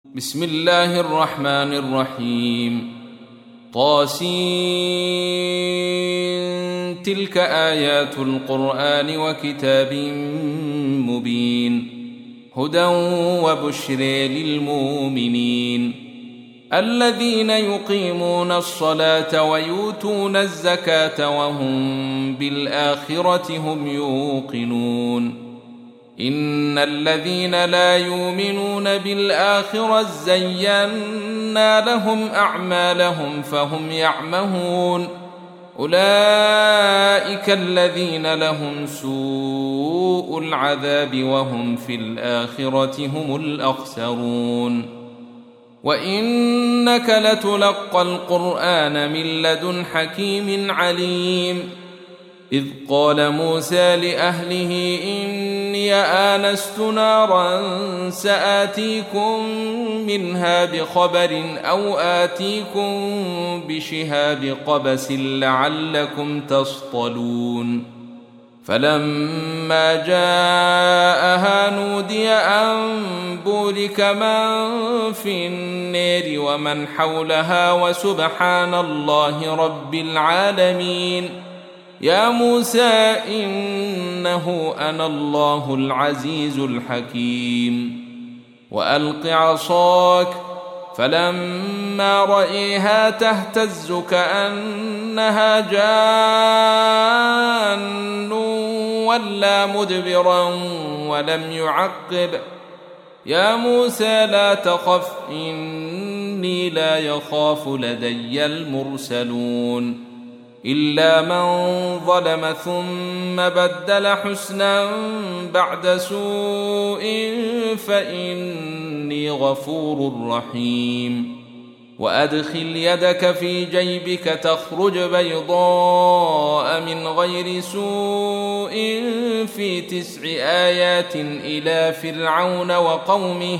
بسم الله الرحمن الرحيم. طاسين. تلك آيات القرآن وكتاب مبين هدى وبشر للمؤمنين الذين يقيمون الصلاة ويؤتون الزكاة وهم بالآخرة هم يوقنون. إن الذين لا يؤمنون بالآخرة زينا لهم أعمالهم فهم يعمهون. أولئك الذين لهم سوء العذاب وهم في الآخرة هم الأخسرون. وإنك لتلقى القرآن من لدن حكيم عليم. إذ قال موسى لأهله إني آنست نارا سآتيكم منها بخبر أو آتيكم بشهاب قبس لعلكم تصطلون. فلما جاءها نودي أن بورك من في النار ومن حولها وسبحان الله رب العالمين. يا موسى إنه أنا الله العزيز الحكيم. وألق عصاك فلما رأيها تهتز كأنها جان ولا مدبرا ولم يعقب. يا موسى لا تخف إني لا يخاف لدي المرسلون. إلا من ظلم ثم بدل حسنا بعد سوء فإني غفور رحيم. وأدخل يدك في جيبك تخرج بيضاء من غير سوء في 9 آيات إلى فرعون وقومه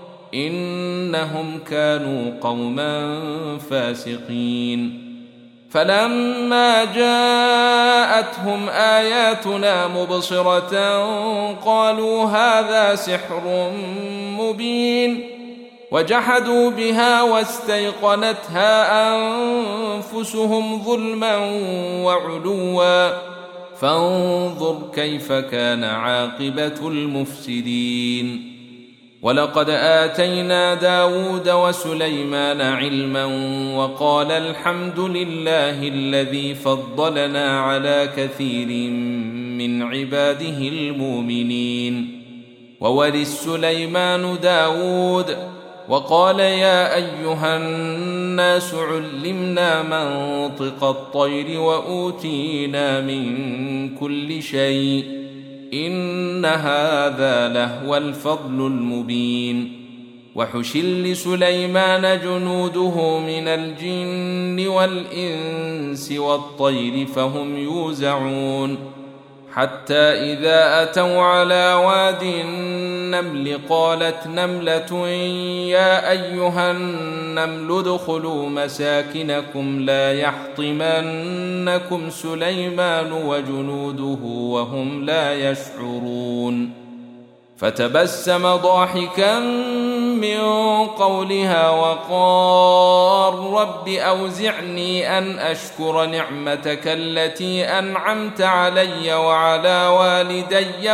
إنهم كانوا قوما فاسقين. فلما جاءتهم آياتنا مبصرة قالوا هذا سحر مبين. وجحدوا بها واستيقنتها أنفسهم ظلما وعلوا فانظر كيف كان عاقبة المفسدين. ولقد آتينا داود وسليمان علما وقال الحمد لله الذي فضلنا على كثير من عباده المؤمنين. وورث سليمان داود وقال يا أيها الناس علمنا منطق الطير وأوتينا من كل شيء إن هذا لهو الفضل المبين. وحشر لسليمان جنوده من الجن والإنس والطير فهم يوزعون. حتى إذا أتوا على واد النمل قالت نملة يا أيها النمل ادخلوا مساكنكم لا يحطمنكم سليمان وجنوده وهم لا يشعرون. فتبسم ضاحكا من قولها وقال رب أوزعني أن أشكر نعمتك التي أنعمت علي وعلى والدي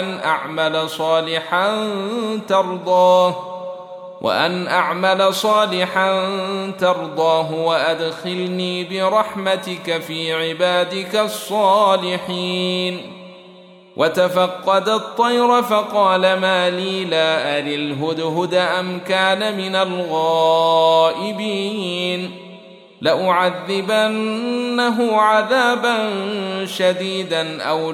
وأن أعمل صالحا ترضاه وأدخلني برحمتك في عبادك الصالحين. وتفقد الطير فقال ما لي لا أري الهدهد أم كان من الغائبين. لأعذبنه عذابا شديدا أو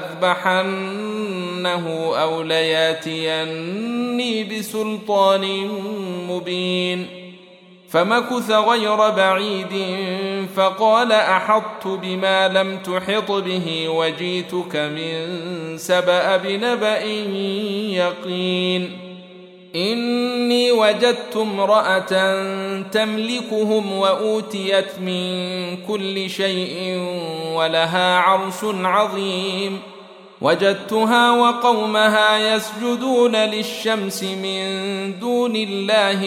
لأذبحنه أو لياتيني بسلطان مبين. فمكث غير بعيد فقال أحطت بما لم تحط به وجيتك من سبأ بنبأ يقين. إني وجدت امرأة تملكهم وأوتيت من كل شيء ولها عرش عظيم. وجدتها وقومها يسجدون للشمس من دون الله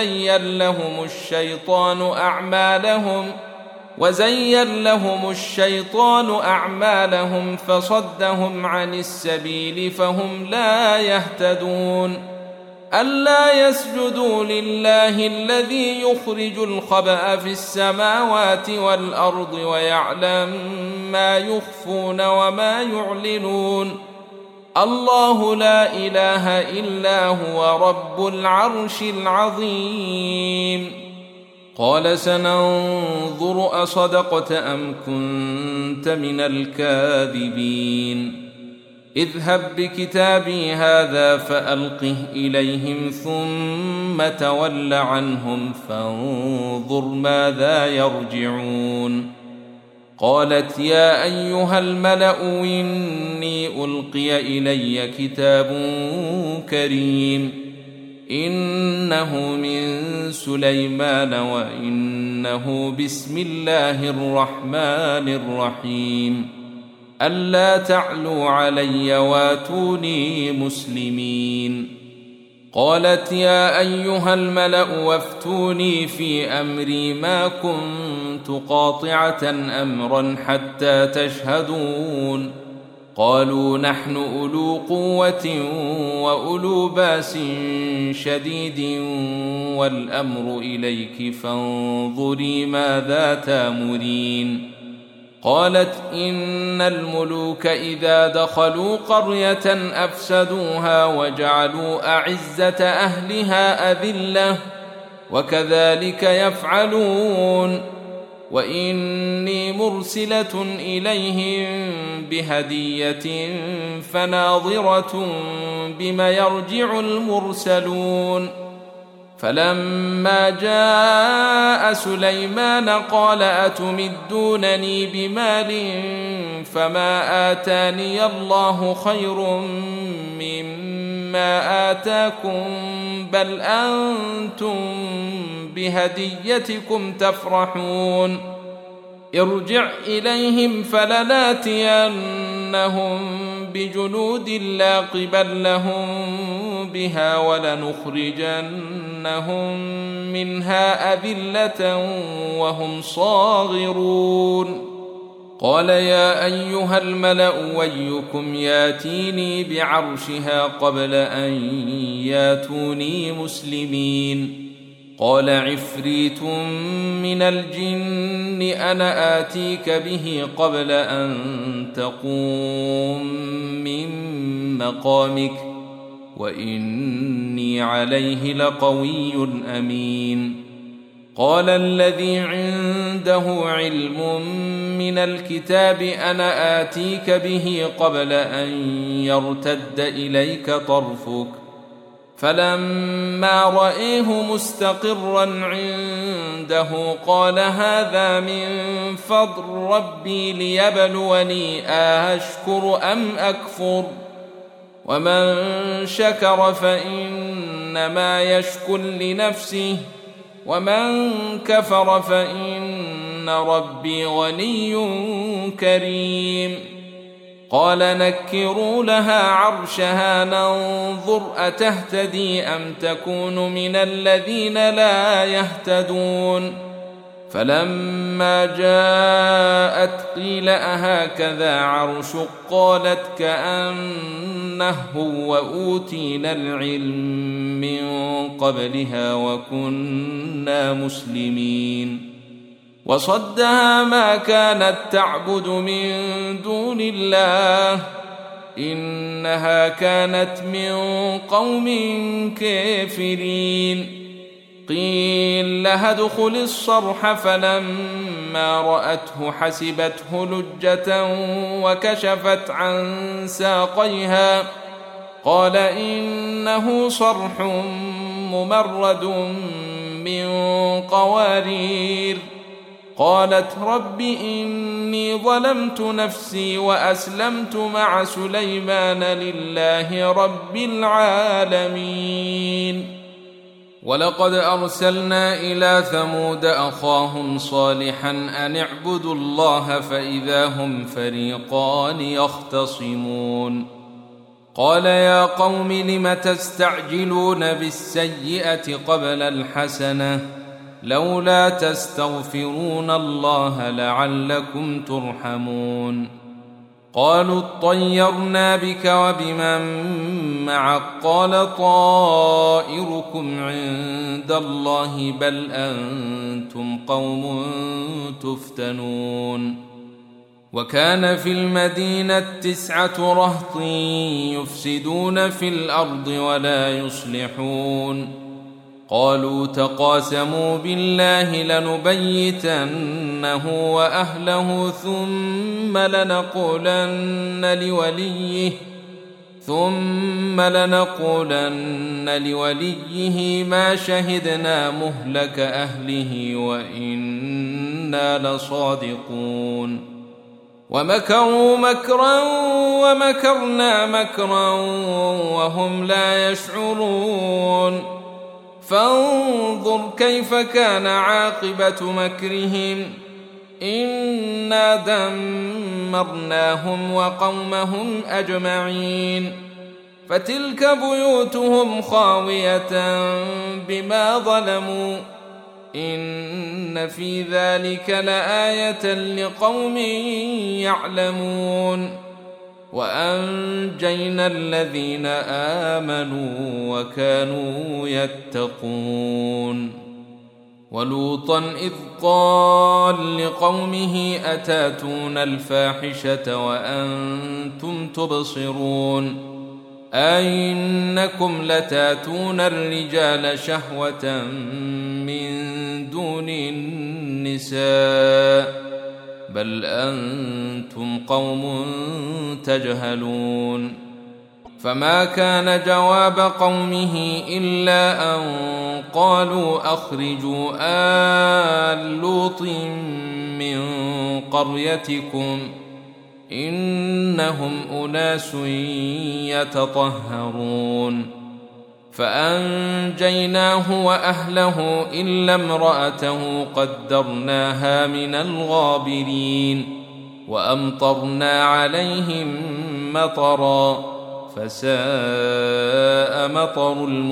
وزين لهم الشيطان أعمالهم فصدهم عن السبيل فهم لا يهتدون ألا يسجدوا لله الذي يخرج الخبأ في السماوات والأرض ويعلم ما يخفون وما يعلنون الله لا إله إلا هو رب العرش العظيم قال سننظر أصدقت أم كنت من الكاذبين اذهب بكتابي هذا فألقه إليهم ثم تول عنهم فانظر ماذا يرجعون قالت يا أيها الملأ إني ألقي إلي كتاب كريم إنه من سليمان وإنه بسم الله الرحمن الرحيم ألا تعلوا علي واتوني مسلمين قالت يا أيها الملأ وافتوني في أمري ما كنت قاطعة أمرا حتى تشهدون قالوا نحن أولو قوة وأولو بأس شديد والأمر إليك فانظري ماذا تأمرين قالت إن الملوك إذا دخلوا قرية أفسدوها وجعلوا أعزة أهلها أذلة وكذلك يفعلون وإني مرسلة إليهم بهدية فناظرة بما يرجع المرسلون فلما جاء سليمان قال أتمدونني بمال فما آتاني الله خير مما آتاكم بل أنتم بهديتكم تفرحون ارجع إليهم فلناتينهم بجنود لا قبل لهم بها ولنخرجنهم منها أذلة وهم صاغرون قال يا أيها الملأ ويكم ياتيني بعرشها قبل أن ياتوني مسلمين قال عفريت من الجن أنا آتيك به قبل أن تقوم من مقامك وإني عليه لقوي أمين قال الذي عنده علم من الكتاب أنا آتيك به قبل أن يرتد إليك طرفك فلما رأيه مستقرا عنده قال هذا من فضل ربي ليبلوني أشكر أم أكفر ومن شكر فإنما يشكر لنفسه ومن كفر فإن ربي غني كريم قال نكروا لها عرشها ننظر أتهتدي أم تكون من الذين لا يهتدون فلما جاءت قيل أهكذا عرشك قالت كأنه وأوتينا العلم من قبلها وكنا مسلمين وصدها ما كانت تعبد من دون الله إنها كانت من قوم كافرين قيل لها ادخل الصرح فلما رأته حسبته لجة وكشفت عن ساقيها قال إنه صرح ممرد من قوارير قالت رب إني ظلمت نفسي وأسلمت مع سليمان لله رب العالمين ولقد أرسلنا إلى ثمود أخاهم صالحا أن اعبدوا الله فإذا هم فريقان يختصمون قال يا قوم لم تستعجلون بالسيئة قبل الحسنة لولا تستغفرون الله لعلكم ترحمون قالوا اطيرنا بك وبمن معك قال طائركم عند الله بل أنتم قوم تفتنون وكان في المدينة 9 رهط يفسدون في الأرض ولا يصلحون قالوا تقاسموا بالله لنبيتنه وأهله ثم لنقولن لوليه ما شهدنا مهلك أهله وإنا لصادقون ومكروا مكرا ومكرنا مكرا وهم لا يشعرون فانظر كيف كان عاقبة مكرهم إنا دمرناهم وقومهم أجمعين فتلك بيوتهم خاوية بما ظلموا إن في ذلك لآية لقوم يعلمون وأنجينا الذين آمنوا وكانوا يتقون ولوطا إذ قال لقومه أتاتون الفاحشة وأنتم تبصرون أئنكم لتاتون الرجال شهوة من دون النساء بل أنتم قوم تجهلون فما كان جواب قومه إلا أن قالوا أخرجوا آل لوط من قريتكم إنهم أناس يتطهرون فأنجيناه وأهله إلا امرأته قدرناها من الغابرين وأمطرنا عليهم مطرا فساء مطر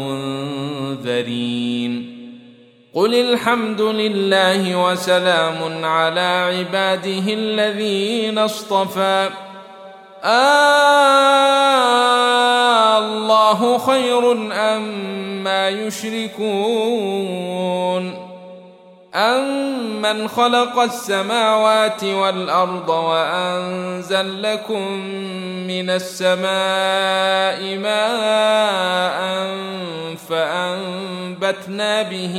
المنذرين قل الحمد لله وسلام على عباده الذين اصطفى الله خير أما يشركون أمن خلق السماوات والأرض وأنزل لكم من السماء ماء فأنبتنا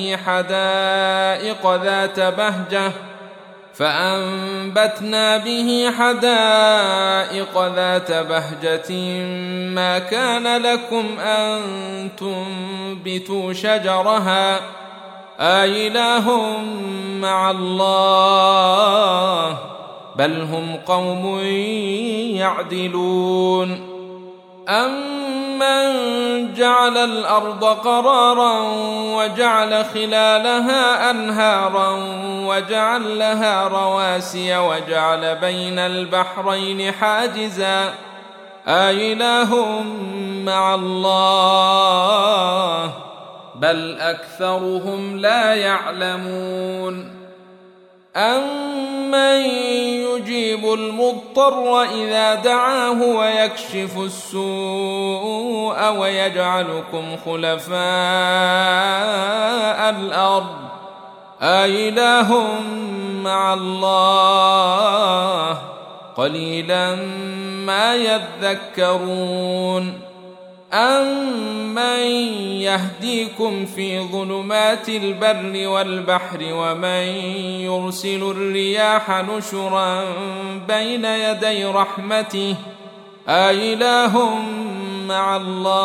به حدائق ذات بهجة ما كان لكم أن تنبتوا شجرها أإله مع الله بل هم قوم يعدلون أمن جعل الأرض قرارا وجعل خلالها أنهارا وجعل لها رواسي وجعل بين البحرين حاجزا أإله مع الله بل أكثرهم لا يعلمون أمن يجيب المضطر إذا دعاه ويكشف السوء ويجعلكم خلفاء الأرض أإله مع الله قليلا ما يذكرون أمن يهديكم في ظلمات البر والبحر ومن يرسل الرياح نشرا بين يدي رحمته أإله مع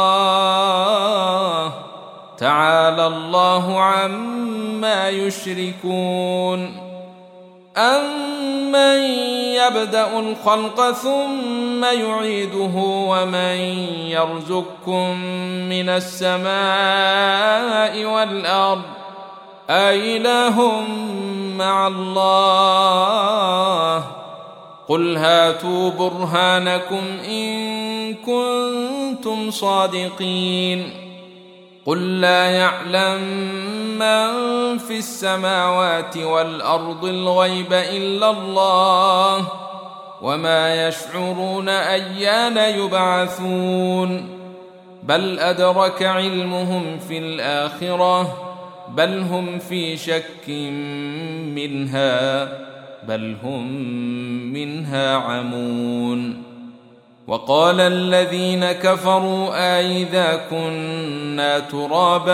الله تعالى الله عما يشركون أَمَّن يَبْدَأُ الْخَلْقَ ثُمَّ يُعِيدُهُ وَمَن يَرْزُقكُّم مِّنَ السَّمَاءِ وَالْأَرْضِ أَإِلَٰهٌ مَّعَ اللَّهِ قُلْ هَاتُوا بُرْهَانَكُمْ إِن كُنتُمْ صَادِقِينَ قُل لَّا يَعْلَمُ مَن فِي السَّمَاوَاتِ وَالْأَرْضِ الْغَيْبَ إِلَّا اللَّهُ وَمَا يَشْعُرُونَ أَيَّانَ يُبْعَثُونَ بَلْ أَدْرَكَ عِلْمُهُمْ فِي الْآخِرَةِ بَلْ هُمْ في شَكٍّ مِّنْهَا بَلْ هُمْ مِنْهَا عَمُونَ وقال الذين كفروا أئذا كنا ترابا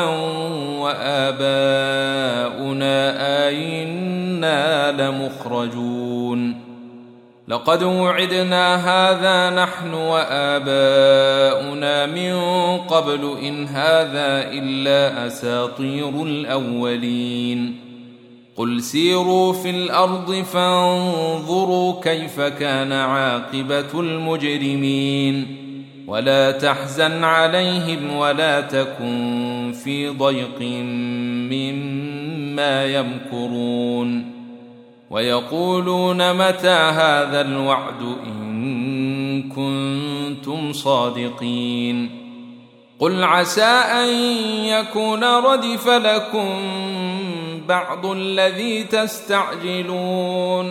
وآباؤنا أئنا لمخرجون لقد وعدنا هذا نحن وآباؤنا من قبل إن هذا إلا أساطير الأولين قل سيروا في الأرض فانظروا كيف كان عاقبة المجرمين ولا تحزن عليهم ولا تكن في ضيق مما يمكرون ويقولون متى هذا الوعد إن كنتم صادقين قل عسى أن يكون ردف لكم بعض الذي تستعجلون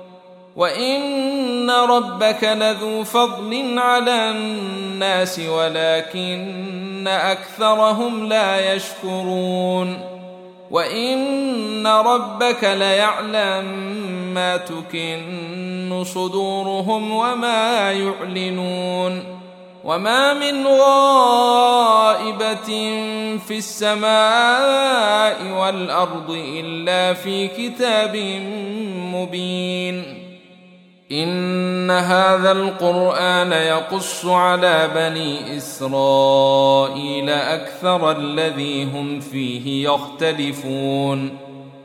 وإن ربك لذو فضل على الناس ولكن أكثرهم لا يشكرون وإن ربك ليعلم ما تكن صدورهم وما يعلنون وما من غائبة في السماء والأرض إلا في كتاب مبين إن هذا القرآن يقص على بني إسرائيل أكثر الذي هم فيه يختلفون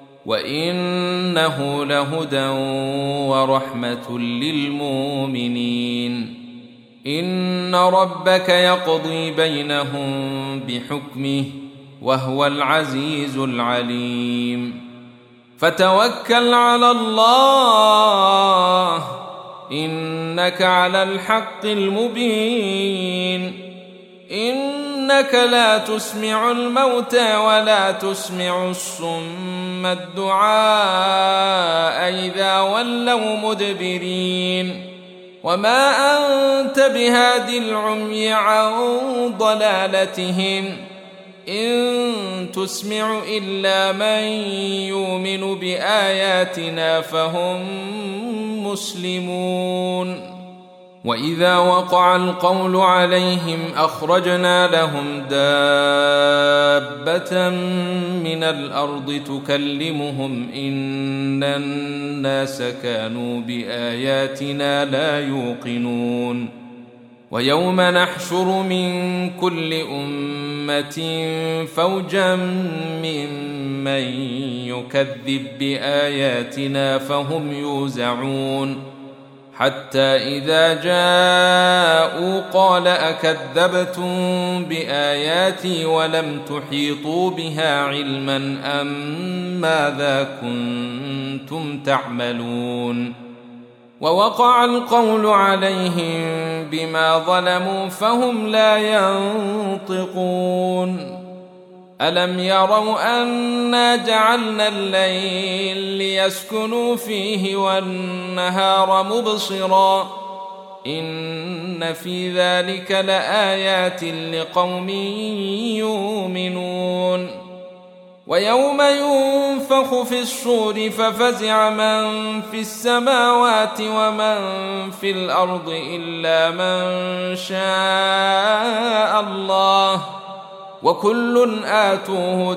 وإنه لهدى ورحمة للمؤمنين إن ربك يقضي بينهم بحكمه وهو العزيز العليم فتوكل على الله إنك على الحق المبين إنك لا تسمع الموتى ولا تسمع الصم الدعاء إذا ولوا مدبرين وما أنت بهاد العمي عن ضلالتهم إن تسمع إلا من يؤمن بآياتنا فهم مسلمون وإذا وقع القول عليهم أخرجنا لهم دابة من الأرض تكلمهم إن الناس كانوا بآياتنا لا يوقنون ويوم نحشر من كل أمة فوجا ممن يكذب بآياتنا فهم يوزعون حتى إذا جاءوا قال أكذبتم بآياتي ولم تحيطوا بها علما أم ماذا كنتم تعملون ووقع القول عليهم بما ظلموا فهم لا ينطقون ألم يروا أنا جعلنا الليل ليسكنوا فيه والنهار مبصرا إن في ذلك لآيات لقوم يؤمنون ويوم ينفخ في الصور ففزع من في السماوات ومن في الأرض إلا من شاء الله وكل آتوه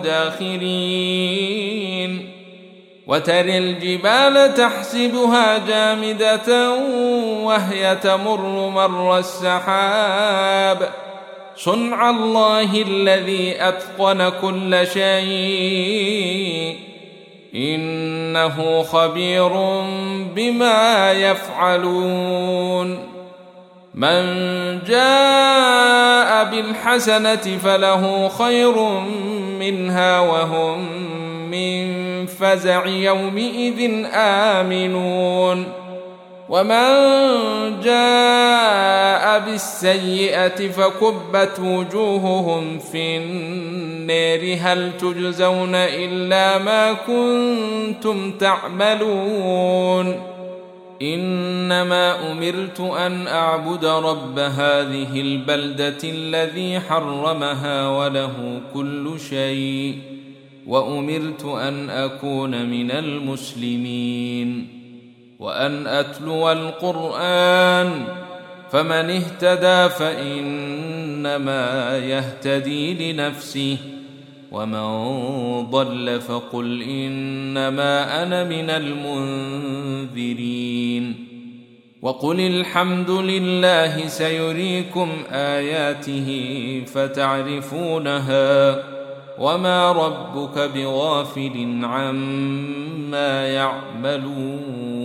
داخرين وترى الجبال تحسبها جامدة وهي تمر مر السحاب صنع الله الذي أتقن كل شيء إنه خبير بما يفعلون من جاء بالحسنة فله خير منها وهم من فزع يومئذ آمنون ومن جاء بالسيئة فكبت وجوههم في النار هل تجزون إلا ما كنتم تعملون إنما أمرت أن أعبد رب هذه البلدة الذي حرمها وله كل شيء وأمرت أن أكون من المسلمين وأن أتلو القرآن فمن اهتدى فإنما يهتدي لنفسه ومن ضل فقل إنما أنا من المنذرين وقل الحمد لله سيريكم آياته فتعرفونها وما ربك بغافل عما يعملون